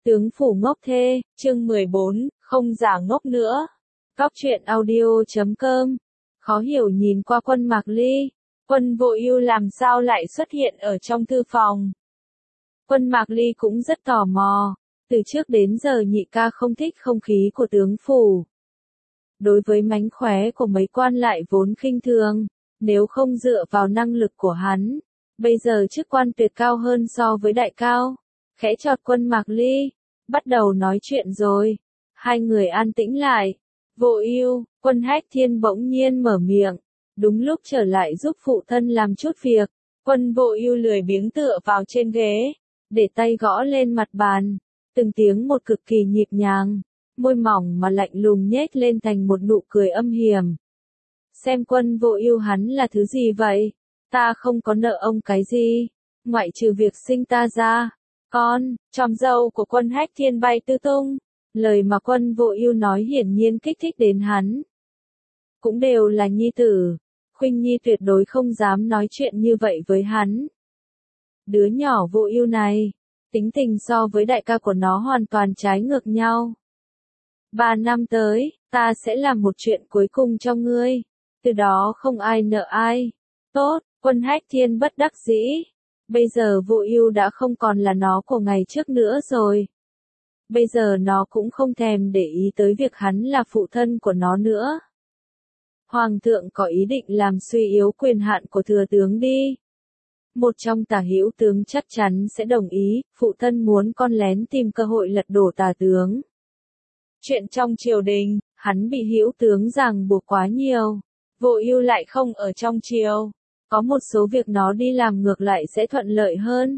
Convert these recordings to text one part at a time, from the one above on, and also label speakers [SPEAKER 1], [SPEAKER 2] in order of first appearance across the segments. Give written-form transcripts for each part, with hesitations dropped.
[SPEAKER 1] Tướng phủ ngốc thê, chương 14, không giả ngốc nữa. Góc truyện audio.com. Khó hiểu nhìn qua Quân Mạc Ly. Quân Vô Ưu làm sao lại xuất hiện ở trong thư phòng. Quân Mạc Ly cũng rất tò mò. Từ trước đến giờ nhị ca không thích không khí của tướng phủ. Đối với mánh khóe của mấy quan lại vốn khinh thường, nếu không dựa vào năng lực của hắn, bây giờ chức quan tuyệt cao hơn so với đại cao. Khẽ chọt Quân Mạc Ly, bắt đầu nói chuyện rồi. Hai người an tĩnh lại. Vô Ưu, Quân Hách Thiên bỗng nhiên mở miệng, đúng lúc trở lại giúp phụ thân làm chút việc. Quân Vô Ưu lười biếng tựa vào trên ghế, để tay gõ lên mặt bàn, từng tiếng một cực kỳ nhịp nhàng, môi mỏng mà lạnh lùng nhếch lên thành một nụ cười âm hiểm. Xem Quân Vô Ưu hắn là thứ gì vậy? Ta không có nợ ông cái gì, ngoại trừ việc sinh ta ra. Con, tròm dâu của Quân Hách Thiên bay tứ tung, lời mà Quân Vô Ưu nói hiển nhiên kích thích đến hắn. Cũng đều là nhi tử, Khuynh Nhi tuyệt đối không dám nói chuyện như vậy với hắn. Đứa nhỏ Vô Ưu này, tính tình so với đại ca của nó hoàn toàn trái ngược nhau. 3 năm tới, ta sẽ làm một chuyện cuối cùng cho ngươi, từ đó không ai nợ ai. Tốt, Quân Hách Thiên bất đắc dĩ. Bây giờ Vô Ưu đã không còn là nó của ngày trước nữa rồi. Bây giờ nó cũng không thèm để ý tới việc hắn là phụ thân của nó nữa. Hoàng thượng có ý định làm suy yếu quyền hạn của thừa tướng đi. Một trong tả hữu tướng chắc chắn sẽ đồng ý, phụ thân muốn con lén tìm cơ hội lật đổ tả tướng. Chuyện trong triều đình, hắn bị hữu tướng ràng buộc quá nhiều. Vô Ưu lại không ở trong triều. Có một số việc nó đi làm ngược lại sẽ thuận lợi hơn.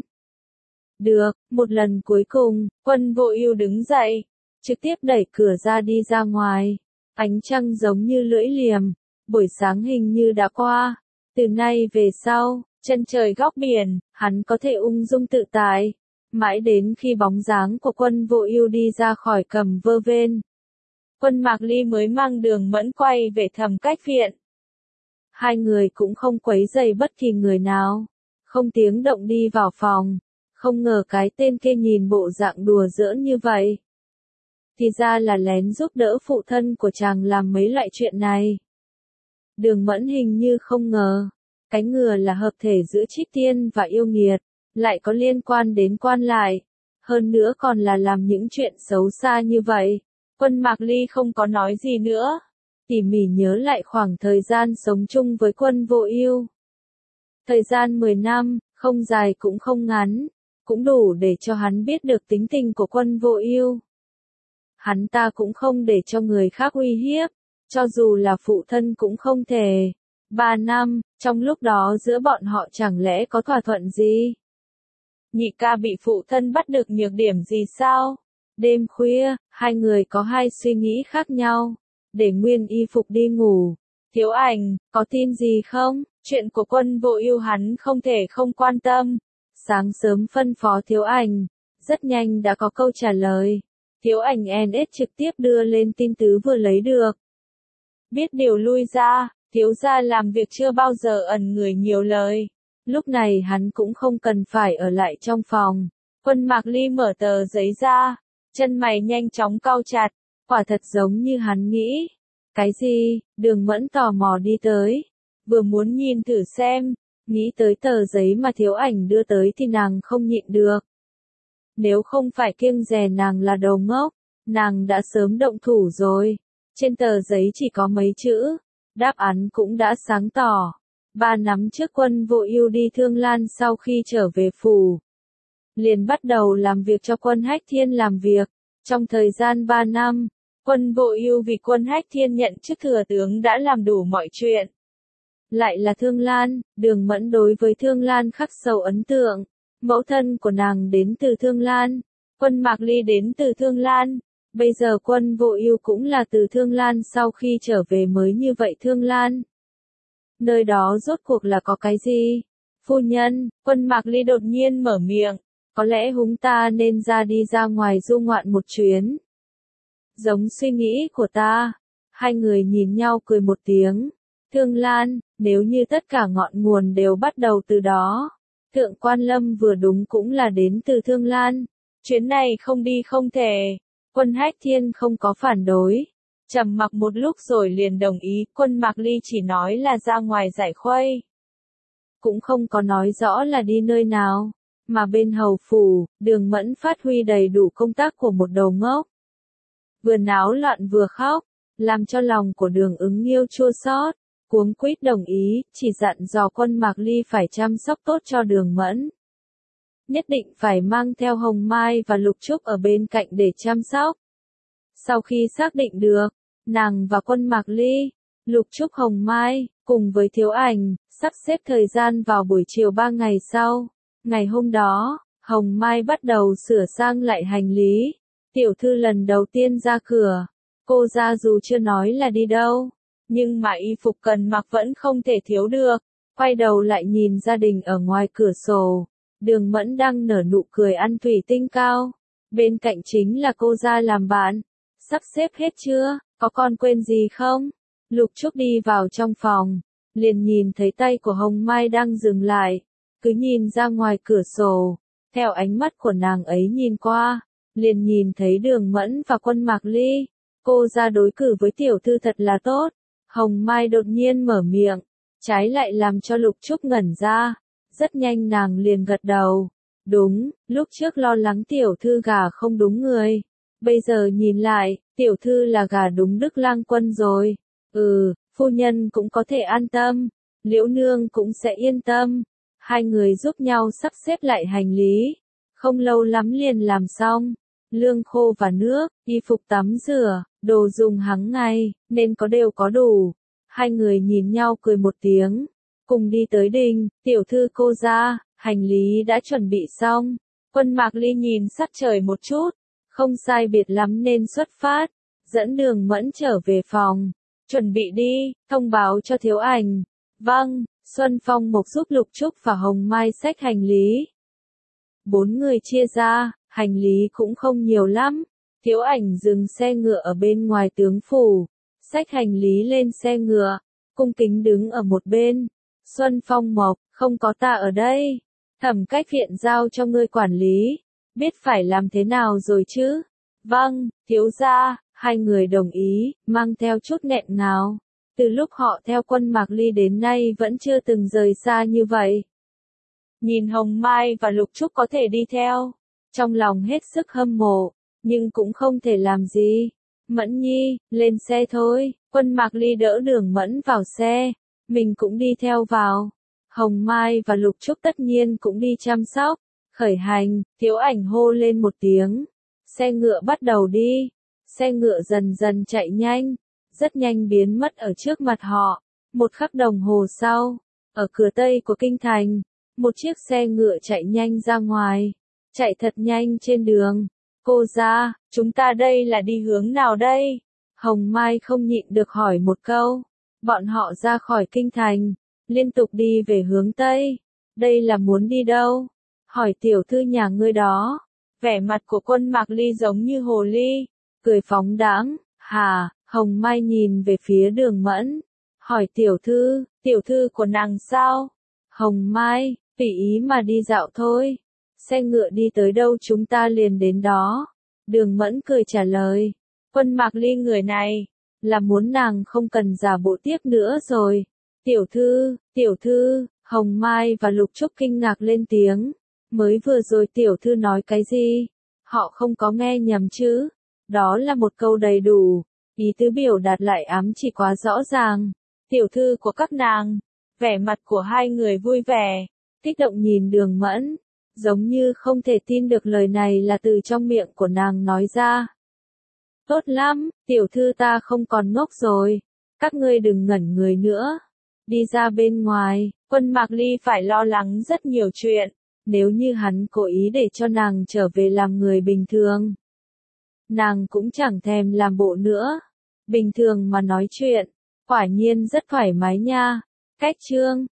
[SPEAKER 1] Được, một lần cuối cùng, Quân Vô Ưu đứng dậy, trực tiếp đẩy cửa ra đi ra ngoài. Ánh trăng giống như lưỡi liềm, buổi sáng hình như đã qua. Từ nay về sau, chân trời góc biển, hắn có thể ung dung tự tại. Mãi đến khi bóng dáng của Quân Vô Ưu đi ra khỏi Cầm Vơ Vên, Quân Mạc Ly mới mang Đường Mẫn quay về Thẩm Cách viện. Hai người cũng không quấy rầy bất kỳ người nào, không tiếng động đi vào phòng. Không ngờ cái tên kia nhìn bộ dạng đùa giỡn như vậy, thì ra là lén giúp đỡ phụ thân của chàng làm mấy loại chuyện này. Đường Mẫn hình như không ngờ, cái ngừa là hợp thể giữa Trích Tiên và yêu nghiệt, lại có liên quan đến quan lại, hơn nữa còn là làm những chuyện xấu xa như vậy. Quân Mạc Ly không có nói gì nữa, tỉ mỉ nhớ lại khoảng thời gian sống chung với Quân Vô Ưu. Thời gian 10 năm, không dài cũng không ngắn, cũng đủ để cho hắn biết được tính tình của Quân Vô Ưu. Hắn ta cũng không để cho người khác uy hiếp, cho dù là phụ thân cũng không thể. 3 năm, trong lúc đó giữa bọn họ chẳng lẽ có thỏa thuận gì? Nhị ca bị phụ thân bắt được nhược điểm gì sao? Đêm khuya, hai người có hai suy nghĩ khác nhau. Để nguyên y phục đi ngủ. Thiếu Ảnh, có tin gì không? Chuyện của Quân Vô Ưu hắn không thể không quan tâm. Sáng sớm phân phó Thiếu Ảnh, rất nhanh đã có câu trả lời. Thiếu Ảnh NS trực tiếp đưa lên tin tứ vừa lấy được. Biết điều lui ra, thiếu gia làm việc chưa bao giờ ẩn người nhiều lời. Lúc này hắn cũng không cần phải ở lại trong phòng. Quân Mạc Ly mở tờ giấy ra, chân mày nhanh chóng cau chặt, quả thật giống như hắn nghĩ. Cái gì? Đường Mẫn tò mò đi tới, vừa muốn nhìn thử xem, nghĩ tới tờ giấy mà Thiếu Ảnh đưa tới thì nàng không nhịn được. Nếu không phải kiêng dè nàng là đồ ngốc, nàng đã sớm động thủ rồi. Trên tờ giấy chỉ có mấy chữ, đáp án cũng đã sáng tỏ. 3 năm trước Quân Vô Ưu đi Thương Lan sau khi trở về phủ, liền bắt đầu làm việc cho Quân Hách Thiên làm việc. Trong thời gian 3 năm, Quân Vô Ưu vì Quân Hách Thiên nhận chức thừa tướng đã làm đủ mọi chuyện. Lại là Thương Lan, Đường Mẫn đối với Thương Lan khắc sâu ấn tượng. Mẫu thân của nàng đến từ Thương Lan, Quân Mạc Ly đến từ Thương Lan, bây giờ Quân Vô Ưu cũng là từ Thương Lan sau khi trở về mới như vậy. Thương Lan, nơi đó rốt cuộc là có cái gì? Phu nhân, Quân Mạc Ly đột nhiên mở miệng, có lẽ chúng ta nên ra ngoài du ngoạn một chuyến. Giống suy nghĩ của ta. Hai người nhìn nhau cười một tiếng. Thương Lan, nếu như tất cả ngọn nguồn đều bắt đầu từ đó. Thượng Quan Lâm vừa đúng cũng là đến từ Thương Lan. chuyến này không đi không thể. Quân Hách Thiên không có phản đối. Trầm mặc một lúc rồi liền đồng ý, Quân Mạc Ly chỉ nói là ra ngoài giải khuây. Cũng không có nói rõ là đi nơi nào, mà bên hầu phủ, Đường Mẫn phát huy đầy đủ công tác của một đầu ngốc. Vừa náo loạn vừa khóc, làm cho lòng của Đường Ứng Nghiêu chua xót, cuống quýt đồng ý, chỉ dặn dò Quân Mạc Ly phải chăm sóc tốt cho Đường Mẫn. Nhất định phải mang theo Hồng Mai và Lục Trúc ở bên cạnh để chăm sóc. Sau khi xác định được, nàng và Quân Mạc Ly, Lục Trúc Hồng Mai, cùng với Thiếu Ảnh, sắp xếp thời gian vào buổi chiều 3 ngày sau. Ngày hôm đó, Hồng Mai bắt đầu sửa sang lại hành lý. Tiểu thư lần đầu tiên ra cửa, cô ra dù chưa nói là đi đâu, nhưng mà y phục cần mặc vẫn không thể thiếu được. Quay đầu lại nhìn gia đình ở ngoài cửa sổ, Đường Mẫn đang nở nụ cười ăn thủy tinh cao. Bên cạnh chính là cô ra làm bạn. Sắp xếp hết chưa, có con quên gì không? Lục Trúc đi vào trong phòng, liền nhìn thấy tay của Hồng Mai đang dừng lại, cứ nhìn ra ngoài cửa sổ. Theo ánh mắt của nàng ấy nhìn qua, liền nhìn thấy Đường Mẫn và Quân Mạc Ly. Cô ra đối cử với tiểu thư thật là tốt. Hồng Mai đột nhiên mở miệng, trái lại làm cho Lục Trúc ngẩn ra. Rất nhanh nàng liền gật đầu. Đúng, lúc trước lo lắng tiểu thư gả không đúng người. Bây giờ nhìn lại, tiểu thư là gả đúng Đức Lang Quân rồi. Phu nhân cũng có thể an tâm. Liễu nương cũng sẽ yên tâm. Hai người giúp nhau sắp xếp lại hành lý. Không lâu lắm liền làm xong. Lương khô và nước, y phục tắm rửa, đồ dùng hàng ngày, nên đều có đủ. Hai người nhìn nhau cười một tiếng. Cùng đi tới đình, tiểu thư cô ra, hành lý đã chuẩn bị xong. Quân Mạc Ly nhìn sát trời một chút, không sai biệt lắm nên xuất phát, dẫn Đường Mẫn trở về phòng. Chuẩn bị đi, thông báo cho Thiếu Ảnh. Vâng, Xuân Phong Mộc giúp Lục Trúc và Hồng Mai xách hành lý. 4 người chia ra, hành lý cũng không nhiều lắm. Thiếu Ảnh dừng xe ngựa ở bên ngoài tướng phủ, xách hành lý lên xe ngựa, cung kính đứng ở một bên. Xuân Phong Mộc, không có ta ở đây. Thẩm Cách Viện giao cho ngươi quản lý, biết phải làm thế nào rồi chứ? Vâng, thiếu gia. Hai người đồng ý, mang theo chút nghẹn ngào. Từ lúc họ theo Quân Mạc Ly đến nay vẫn chưa từng rời xa như vậy. Nhìn Hồng Mai và Lục Trúc có thể đi theo, trong lòng hết sức hâm mộ, nhưng cũng không thể làm gì. Mẫn Nhi, lên xe thôi. Quân Mạc Ly đỡ Đường Mẫn vào xe, mình cũng đi theo vào. Hồng Mai và Lục Trúc tất nhiên cũng đi chăm sóc. Khởi hành, Thiếu Ảnh hô lên một tiếng. Xe ngựa bắt đầu đi. Xe ngựa dần dần chạy nhanh, rất nhanh biến mất ở trước mặt họ. Một khắc đồng hồ sau, ở cửa Tây của kinh thành, một chiếc xe ngựa chạy nhanh ra ngoài, chạy thật nhanh trên đường. Cô ra, chúng ta đây là đi hướng nào đây? Hồng Mai không nhịn được hỏi một câu. Bọn họ ra khỏi kinh thành, liên tục đi về hướng Tây. Đây là muốn đi đâu? Hỏi tiểu thư nhà ngươi đó. Vẻ mặt của Quân Mạc Ly giống như hồ ly, cười phóng đãng. Hà, Hồng Mai nhìn về phía Đường Mẫn, hỏi tiểu thư của nàng sao? Hồng Mai, tùy ý mà đi dạo thôi. Xe ngựa đi tới đâu chúng ta liền đến đó. Đường Mẫn cười trả lời. Quân Mạc Ly người này, là muốn nàng không cần giả bộ tiếp nữa rồi. Tiểu thư, Hồng Mai và Lục Trúc kinh ngạc lên tiếng. Mới vừa rồi tiểu thư nói cái gì? Họ không có nghe nhầm chứ? Đó là một câu đầy đủ, ý tứ biểu đạt lại ám chỉ quá rõ ràng. Tiểu thư của các nàng. Vẻ mặt của hai người vui vẻ, kích động nhìn Đường Mẫn, giống như không thể tin được lời này là từ trong miệng của nàng nói ra. Tốt lắm, tiểu thư ta không còn ngốc rồi. Các ngươi đừng ngẩn người nữa. Đi ra bên ngoài, Quân Mạc Ly phải lo lắng rất nhiều chuyện. Nếu như hắn cố ý để cho nàng trở về làm người bình thường, nàng cũng chẳng thèm làm bộ nữa. Bình thường mà nói chuyện, quả nhiên rất thoải mái nha. Cách chương